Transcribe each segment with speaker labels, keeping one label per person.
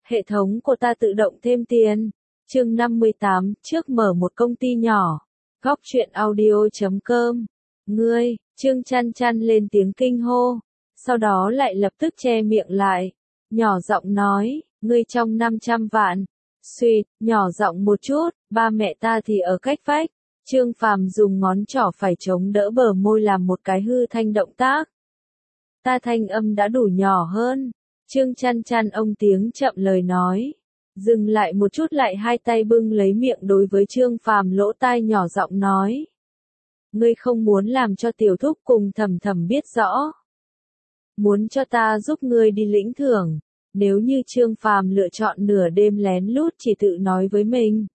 Speaker 1: Hệ thống của ta tự động thêm tiền. Chương 58, trước mở một công ty nhỏ. Góc truyện audio.com. Ngươi, Trương Chăn Chăn lên tiếng kinh hô, sau đó lại lập tức che miệng lại, nhỏ giọng nói, ngươi trong 500 vạn. Suýt, nhỏ giọng một chút, ba mẹ ta thì ở cách vách. Trương Phàm dùng ngón trỏ phải chống đỡ bờ môi làm một cái hư thanh động tác. Ta thanh âm đã đủ nhỏ hơn. Trương Chăn Chăn ông tiếng chậm lời nói. Dừng lại một chút lại hai tay bưng lấy miệng đối với Trương Phàm lỗ tai nhỏ giọng nói. Ngươi không muốn làm cho tiểu thúc cùng Thầm Thầm biết rõ. Muốn cho ta giúp ngươi đi lĩnh thưởng. Nếu như Trương Phàm lựa chọn nửa đêm lén lút chỉ tự nói với mình.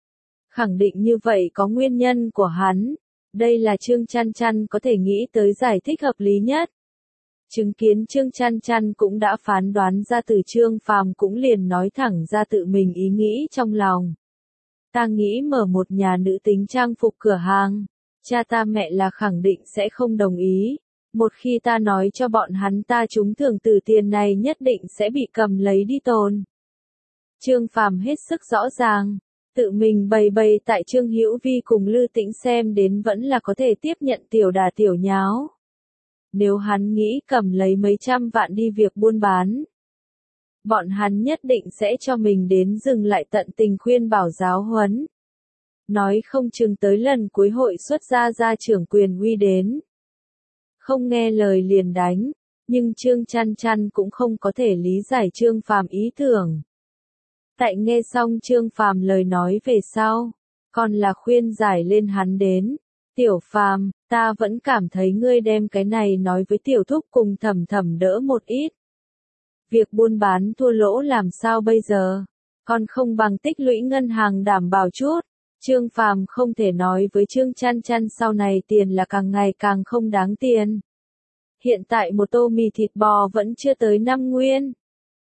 Speaker 1: Khẳng định như vậy có nguyên nhân của hắn. Đây là Trương Chăn Chăn có thể nghĩ tới giải thích hợp lý nhất. Chứng kiến Trương Chăn Chăn cũng đã phán đoán ra từ Trương Phàm cũng liền nói thẳng ra tự mình ý nghĩ trong lòng. Ta nghĩ mở một nhà nữ tính trang phục cửa hàng. Cha ta mẹ là khẳng định sẽ không đồng ý. Một khi ta nói cho bọn hắn ta trúng thưởng từ tiền này nhất định sẽ bị cầm lấy đi tồn. Trương Phàm hết sức rõ ràng. Tự mình bày tại Trương Hữu Vi cùng Lư Tĩnh xem đến vẫn là có thể tiếp nhận tiểu đà tiểu nháo. Nếu hắn nghĩ cầm lấy mấy trăm vạn đi việc buôn bán, bọn hắn nhất định sẽ cho mình đến dừng lại tận tình khuyên bảo giáo huấn. Nói không chừng tới lần cuối hội xuất ra trưởng quyền uy đến. Không nghe lời liền đánh, nhưng Trương Chăn Chăn cũng không có thể lý giải Trương Phàm ý tưởng. Tại nghe xong Trương Phàm lời nói về sau, còn là khuyên giải lên hắn đến. Tiểu Phàm, ta vẫn cảm thấy ngươi đem cái này nói với tiểu thúc cùng Thầm Thầm đỡ một ít. Việc buôn bán thua lỗ làm sao bây giờ? Còn không bằng tích lũy ngân hàng đảm bảo chút. Trương Phàm không thể nói với Trương Chăn Chăn sau này tiền là càng ngày càng không đáng tiền. Hiện tại một tô mì thịt bò vẫn chưa tới 5 nguyên.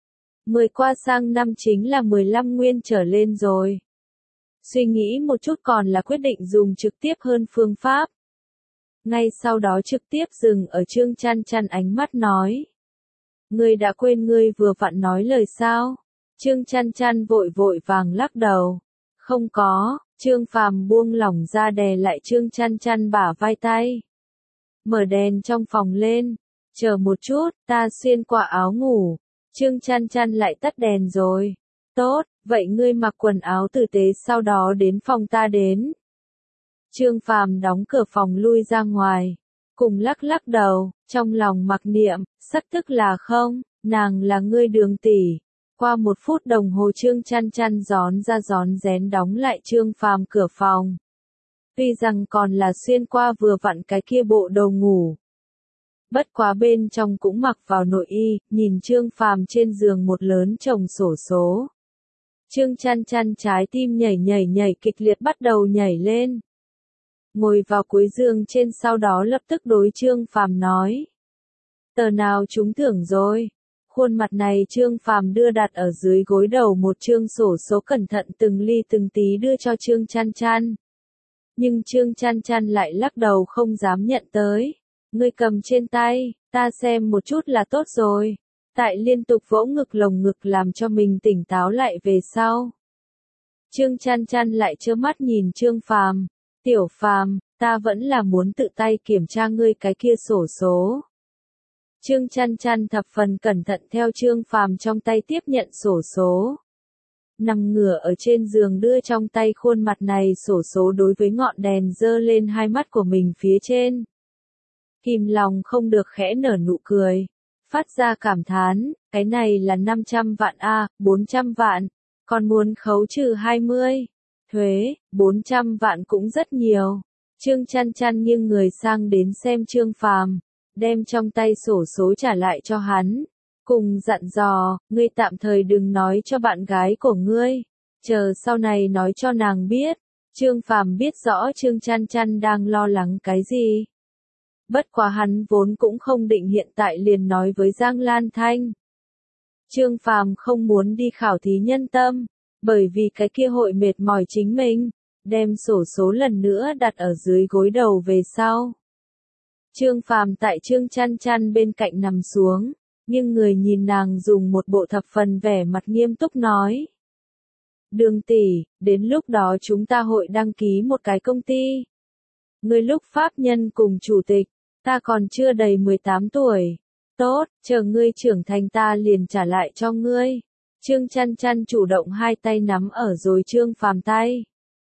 Speaker 1: 10 qua sang năm chính là 15 nguyên trở lên rồi. Suy nghĩ một chút còn là quyết định dùng trực tiếp hơn phương pháp. Ngay sau đó trực tiếp dừng ở Trương Chăn Chăn ánh mắt nói. Ngươi đã quên ngươi vừa vặn nói lời sao? Trương Chăn Chăn vội vàng lắc đầu. Không có, Trương Phàm buông lỏng ra đè lại Trương Chăn Chăn bả vai tay. Mở đèn trong phòng lên. Chờ một chút, ta xuyên qua áo ngủ. Trương Chăn Chăn lại tắt đèn rồi. Tốt, vậy ngươi mặc quần áo tử tế sau đó đến phòng ta đến. Trương Phàm đóng cửa phòng lui ra ngoài. Cùng lắc đầu, trong lòng mặc niệm, sắc tức là không, nàng là ngươi Đường tỷ. Qua 1 phút đồng hồ Trương Chăn Chăn gión ra gión rén đóng lại Trương Phàm cửa phòng. Tuy rằng còn là xuyên qua vừa vặn cái kia bộ đồ ngủ. Bất quá bên trong cũng mặc vào nội y, nhìn Trương Phàm trên giường một lớn chồng xổ số. Trương Chăn Chăn trái tim nhảy kịch liệt bắt đầu nhảy lên. Ngồi vào cuối giường trên sau đó lập tức đối Trương Phàm nói. Tờ nào trúng thưởng rồi? Khuôn mặt này Trương Phàm đưa đặt ở dưới gối đầu một chương sổ số cẩn thận từng ly từng tí đưa cho Trương Chăn Chăn. Nhưng Trương Chăn Chăn lại lắc đầu không dám nhận tới. Ngươi cầm trên tay, ta xem một chút là tốt rồi. Tại liên tục vỗ ngực lồng ngực làm cho mình tỉnh táo lại về sau. Trương Chăn Chăn lại trơ mắt nhìn Trương Phàm. Tiểu Phàm, ta vẫn là muốn tự tay kiểm tra ngươi cái kia sổ số. Trương Chăn Chăn thập phần cẩn thận theo Trương Phàm trong tay tiếp nhận sổ số. Nằm ngửa ở trên giường đưa trong tay khuôn mặt này sổ số đối với ngọn đèn giơ lên hai mắt của mình phía trên. Kìm lòng không được khẽ nở nụ cười. Phát ra cảm thán, cái này là 500 vạn a, 400 vạn, còn muốn khấu trừ 20. Thuế, 400 vạn cũng rất nhiều. Trương Chăn Chăn nghiêng người sang đến xem Trương Phàm, đem trong tay sổ số trả lại cho hắn. Cùng dặn dò, ngươi tạm thời đừng nói cho bạn gái của ngươi. Chờ sau này nói cho nàng biết. Trương Phàm biết rõ Trương Chăn Chăn đang lo lắng cái gì. Bất quá hắn vốn cũng không định hiện tại liền nói với Giang Lan Thanh. Trương Phàm không muốn đi khảo thí nhân tâm, bởi vì cái kia hội mệt mỏi chính mình, đem sổ số lần nữa đặt ở dưới gối đầu về sau. Trương Phàm tại Trương Chăn Chăn bên cạnh nằm xuống, Nhưng người nhìn nàng dùng một bộ thập phần vẻ mặt nghiêm túc nói. Đường tỷ, đến lúc đó chúng ta hội đăng ký một cái công ty. Ngươi lúc pháp nhân cùng chủ tịch, ta còn chưa đầy 18 tuổi. Tốt, chờ ngươi trưởng thành ta liền trả lại cho ngươi. Trương Chăn Chăn chủ động hai tay nắm ở rồi Trương Phàm tay.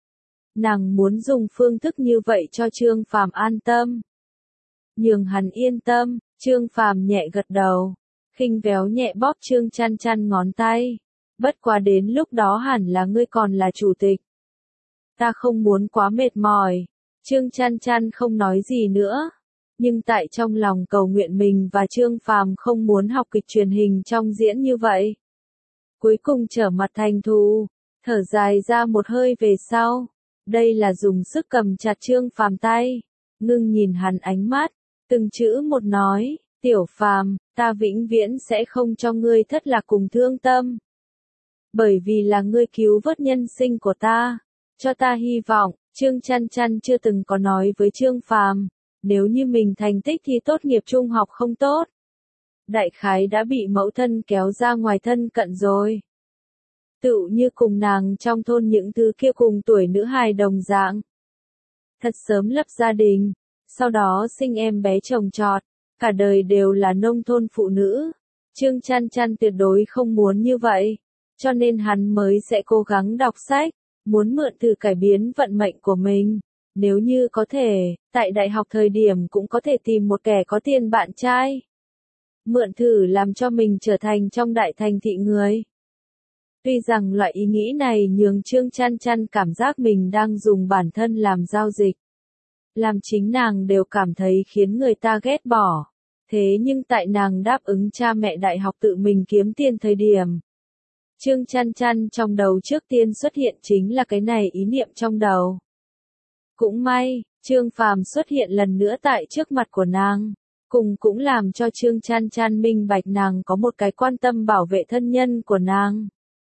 Speaker 1: Nàng muốn dùng phương thức như vậy cho Trương Phàm an tâm. Nhường hắn yên tâm, Trương Phàm nhẹ gật đầu, khinh véo nhẹ bóp Trương Chăn Chăn ngón tay. Bất quá đến lúc đó hẳn là ngươi còn là chủ tịch. Ta không muốn quá mệt mỏi. Trương Chăn Chăn không nói gì nữa. Nhưng tại trong lòng cầu nguyện mình và Trương Phàm không muốn học kịch truyền hình trong diễn như vậy. Cuối cùng trở mặt thành thù, thở dài ra một hơi về sau. Đây là dùng sức cầm chặt Trương Phàm tay, ngưng nhìn hắn ánh mắt, từng chữ một nói, Tiểu Phàm, ta vĩnh viễn sẽ không cho ngươi thất lạc cùng thương tâm. Bởi vì là ngươi cứu vớt nhân sinh của ta, cho ta hy vọng. Trương Chăn Chăn chưa từng có nói với Trương Phàm, nếu như mình thành tích thi tốt nghiệp trung học không tốt, đại khái đã bị mẫu thân kéo ra ngoài thân cận rồi. Tựu như cùng nàng trong thôn những thứ kia cùng tuổi nữ hài đồng dạng. Thật sớm lập gia đình, sau đó sinh em bé chồng chọt, cả đời đều là nông thôn phụ nữ. Trương Chăn Chăn tuyệt đối không muốn như vậy, cho nên hắn mới sẽ cố gắng đọc sách, muốn mượn thử cải biến vận mệnh của mình. Nếu như có thể, tại đại học thời điểm cũng có thể tìm một kẻ có tiền bạn trai. Mượn thử làm cho mình trở thành trong đại thành thị người. Tuy rằng loại ý nghĩ này nhường Trương Chăn Chăn cảm giác mình đang dùng bản thân làm giao dịch. Làm chính nàng đều cảm thấy khiến người ta ghét bỏ. Thế nhưng tại nàng đáp ứng cha mẹ đại học tự mình kiếm tiền thời điểm. Trương Chăn Chăn trong đầu trước tiên xuất hiện chính là cái này ý niệm trong đầu. Cũng may, Trương Phàm xuất hiện lần nữa tại trước mặt của nàng. Cũng làm cho Trương Chăn Chăn minh bạch nàng có một cái quan tâm bảo vệ thân nhân của nàng.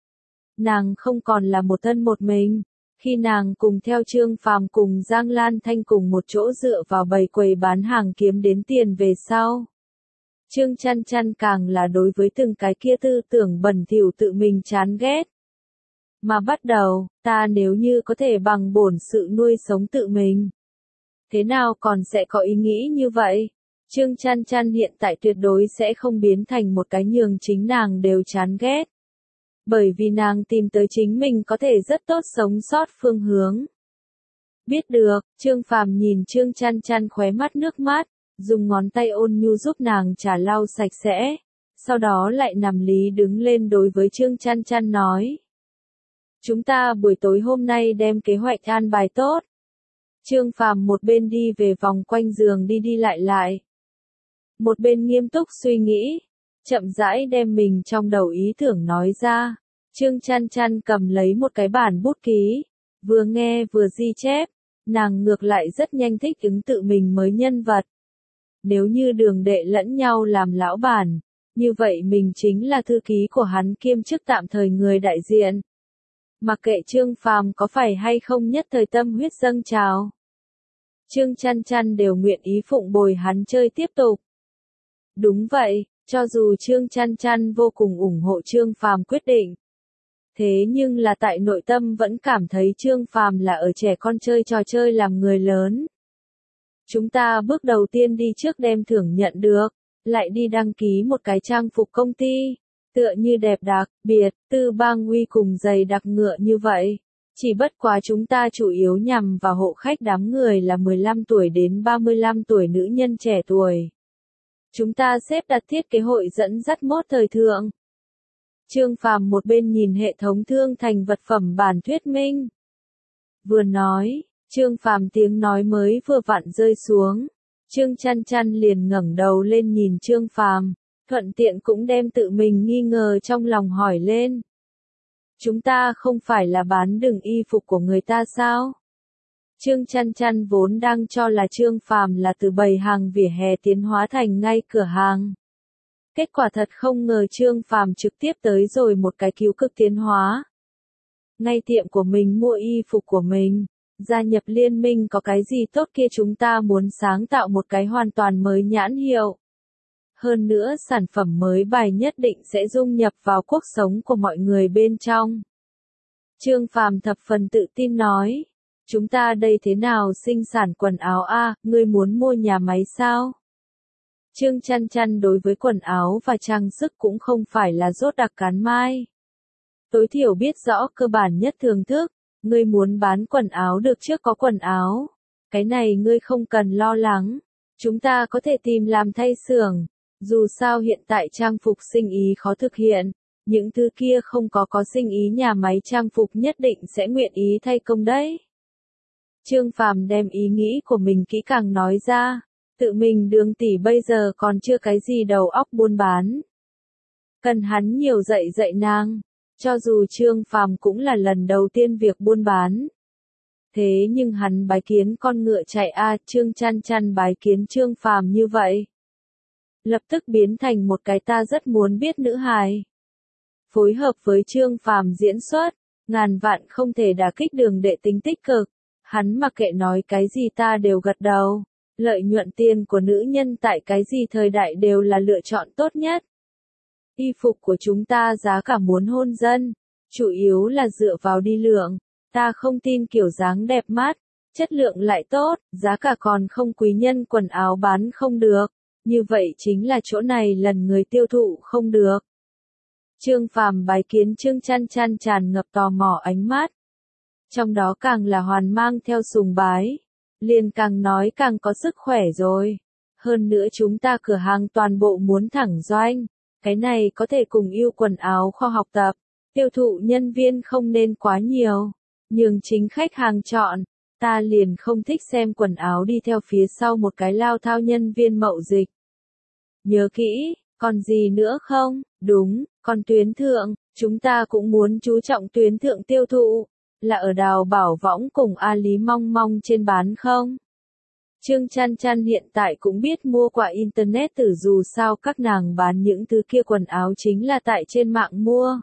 Speaker 1: Nàng không còn là một thân một mình. Khi nàng cùng theo Trương Phàm cùng Giang Lan Thanh cùng một chỗ dựa vào bầy quầy bán hàng kiếm đến tiền về sau. Trương Chăn Chăn càng là đối với từng cái kia tư tưởng bẩn thỉu tự mình chán ghét. Mà bắt đầu, ta nếu như có thể bằng bổn sự nuôi sống tự mình. Thế nào còn sẽ có ý nghĩ như vậy? Trương Chăn Chăn hiện tại tuyệt đối sẽ không biến thành một cái nhường chính nàng đều chán ghét. Bởi vì nàng tìm tới chính mình có thể rất tốt sống sót phương hướng. Biết được, Trương Phàm nhìn Trương Chăn Chăn khóe mắt nước mắt, dùng ngón tay ôn nhu giúp nàng trả lau sạch sẽ. Sau đó lại nằm lý đứng lên đối với Trương Chăn Chăn nói. Chúng ta buổi tối hôm nay đem kế hoạch an bài tốt. Trương Phàm một bên đi về vòng quanh giường đi đi lại lại. Một bên nghiêm túc suy nghĩ, chậm rãi đem mình trong đầu ý tưởng nói ra. Trương Chăn Chăn cầm lấy một cái bản bút ký, vừa nghe vừa ghi chép, nàng ngược lại rất nhanh thích ứng tự mình mới nhân vật. Nếu như Đường Đệ lẫn nhau làm lão bản, như vậy mình chính là thư ký của hắn kiêm chức tạm thời người đại diện. Mặc kệ Trương Phàm có phải hay không nhất thời tâm huyết dâng trào, Trương Chăn Chăn đều nguyện ý phụng bồi hắn chơi tiếp tục. Đúng vậy, cho dù Trương Chăn Chăn vô cùng ủng hộ Trương Phàm quyết định. Thế nhưng là tại nội tâm vẫn cảm thấy Trương Phàm là ở trẻ con chơi trò chơi làm người lớn. Chúng ta bước đầu tiên đi trước đem thưởng nhận được, lại đi đăng ký một cái trang phục công ty, tựa như đẹp đặc biệt, tư bang uy cùng giày đặc ngựa như vậy. Chỉ bất quá chúng ta chủ yếu nhằm vào hộ khách đám người là 15 tuổi đến 35 tuổi nữ nhân trẻ tuổi. Chúng ta xếp đặt thiết kế hội dẫn dắt mốt thời thượng. Trương Phàm một bên nhìn hệ thống thương thành vật phẩm bản thuyết minh. Vừa nói, Trương Phàm tiếng nói mới vừa vặn rơi xuống. Trương Chăn Chăn liền ngẩng đầu lên nhìn Trương Phàm, thuận tiện cũng đem tự mình nghi ngờ trong lòng hỏi lên. Chúng ta không phải là bán đường y phục của người ta sao? Trương Chăn Chăn vốn đang cho là Trương Phàm là từ bày hàng vỉa hè tiến hóa thành ngay cửa hàng. Kết quả thật không ngờ Trương Phàm trực tiếp tới rồi một cái cứu cực tiến hóa. Ngay tiệm của mình mua y phục của mình, gia nhập liên minh có cái gì tốt kia chúng ta muốn sáng tạo một cái hoàn toàn mới nhãn hiệu. Hơn nữa sản phẩm mới bài nhất định sẽ dung nhập vào cuộc sống của mọi người bên trong. Trương Phàm thập phần tự tin nói. Chúng ta đây thế nào sinh sản quần áo a, ngươi muốn mua nhà máy sao? Trương Chăn Chăn đối với quần áo và trang sức cũng không phải là dốt đặc cán mai. Tối thiểu biết rõ cơ bản nhất thưởng thức, ngươi muốn bán quần áo được trước có quần áo. Cái này ngươi không cần lo lắng, chúng ta có thể tìm làm thay xưởng. Dù sao hiện tại trang phục sinh ý khó thực hiện, những thứ kia không có sinh ý nhà máy trang phục nhất định sẽ nguyện ý thay công đấy. Trương Phàm đem ý nghĩ của mình kỹ càng nói ra, tự mình Đường tỷ bây giờ còn chưa cái gì đầu óc buôn bán. Cần hắn nhiều dạy nàng, cho dù Trương Phàm cũng là lần đầu tiên việc buôn bán. Thế nhưng hắn bái kiến con ngựa chạy Trương Chăn Chăn bái kiến Trương Phàm như vậy. Lập tức biến thành một cái ta rất muốn biết nữ hài. Phối hợp với Trương Phàm diễn xuất, ngàn vạn không thể đả kích Đường đệ tính tích cực. Hắn mặc kệ nói cái gì ta đều gật đầu. Lợi nhuận tiền của nữ nhân tại cái gì thời đại đều là lựa chọn tốt nhất. Y phục của chúng ta giá cả muốn hôn dân, chủ yếu là dựa vào đi lượng. Ta không tin kiểu dáng đẹp mắt, chất lượng lại tốt, giá cả còn không quý nhân quần áo bán không được. Như vậy chính là chỗ này lần người tiêu thụ không được. Trương Phàm bái kiến Trương Chăn Chăn tràn ngập tò mò ánh mắt. Trong đó càng là hoàn mang theo sùng bái. Liền càng nói càng có sức khỏe rồi. Hơn nữa chúng ta cửa hàng toàn bộ muốn thẳng doanh. Cái này có thể cùng yêu quần áo kho học tập. Tiêu thụ nhân viên không nên quá nhiều. Nhường chính khách hàng chọn. Ta liền không thích xem quần áo đi theo phía sau một cái lao thao nhân viên mậu dịch. Nhớ kỹ, còn gì nữa không? Đúng, còn tuyến thượng, chúng ta cũng muốn chú trọng tuyến thượng tiêu thụ. Là ở Đào Bảo Võng cùng A Lý Mong Mong trên bán không? Trương Chăn Chăn hiện tại cũng biết mua qua internet từ dù sao các nàng bán những thứ kia quần áo chính là tại trên mạng mua.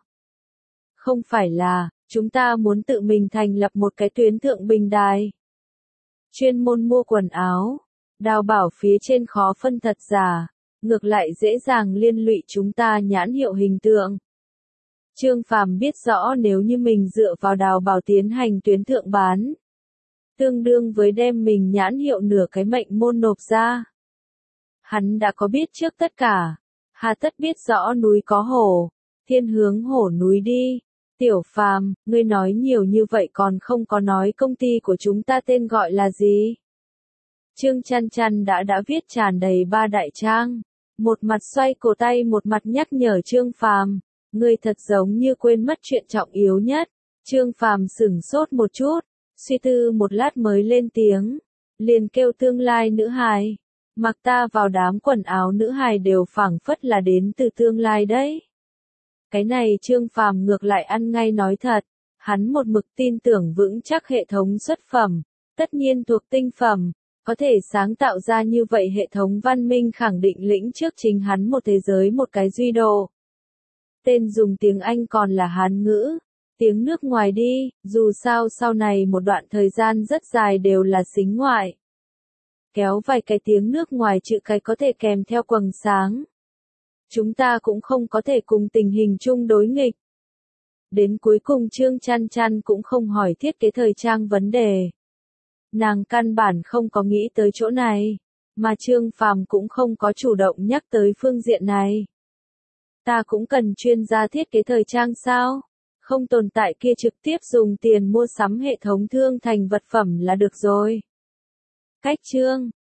Speaker 1: Không phải là, chúng ta muốn tự mình thành lập một cái tuyến thượng bình đài. Chuyên môn mua quần áo, Đào Bảo phía trên khó phân thật giả, ngược lại dễ dàng liên lụy chúng ta nhãn hiệu hình tượng. Trương Phàm biết rõ nếu như mình dựa vào Đào Bảo tiến hành tuyến thượng bán, tương đương với đem mình nhãn hiệu nửa cái mệnh môn nộp ra. Hắn đã có biết trước tất cả, hà tất biết rõ núi có hổ, thiên hướng hổ núi đi. Tiểu Phàm, ngươi nói nhiều như vậy còn không có nói công ty của chúng ta tên gọi là gì? Trương Chăn Chăn đã viết tràn đầy 3 đại trang, một mặt xoay cổ tay một mặt nhắc nhở Trương Phàm. Ngươi thật giống như quên mất chuyện trọng yếu nhất. Trương Phàm sửng sốt một chút, suy tư một lát mới lên tiếng, liền kêu tương lai nữ hài. Mặc ta vào đám quần áo nữ hài đều phảng phất là đến từ tương lai đấy. Cái này Trương Phàm ngược lại ăn ngay nói thật, hắn một mực tin tưởng vững chắc hệ thống xuất phẩm, tất nhiên thuộc tinh phẩm, có thể sáng tạo ra như vậy hệ thống văn minh khẳng định lĩnh trước chính hắn một thế giới một cái duy độ. Tên dùng tiếng Anh còn là Hán ngữ, tiếng nước ngoài đi, dù sao sau này một đoạn thời gian rất dài đều là xính ngoại. Kéo vài cái tiếng nước ngoài chữ cái có thể kèm theo quầng sáng. Chúng ta cũng không có thể cùng tình hình chung đối nghịch. Đến cuối cùng Trương Chăn Chăn cũng không hỏi thiết kế thời trang vấn đề. Nàng căn bản không có nghĩ tới chỗ này, mà Trương Phàm cũng không có chủ động nhắc tới phương diện này. Ta cũng cần chuyên gia thiết kế thời trang sao? Không tồn tại kia trực tiếp dùng tiền mua sắm hệ thống thương thành vật phẩm là được rồi. Cách chương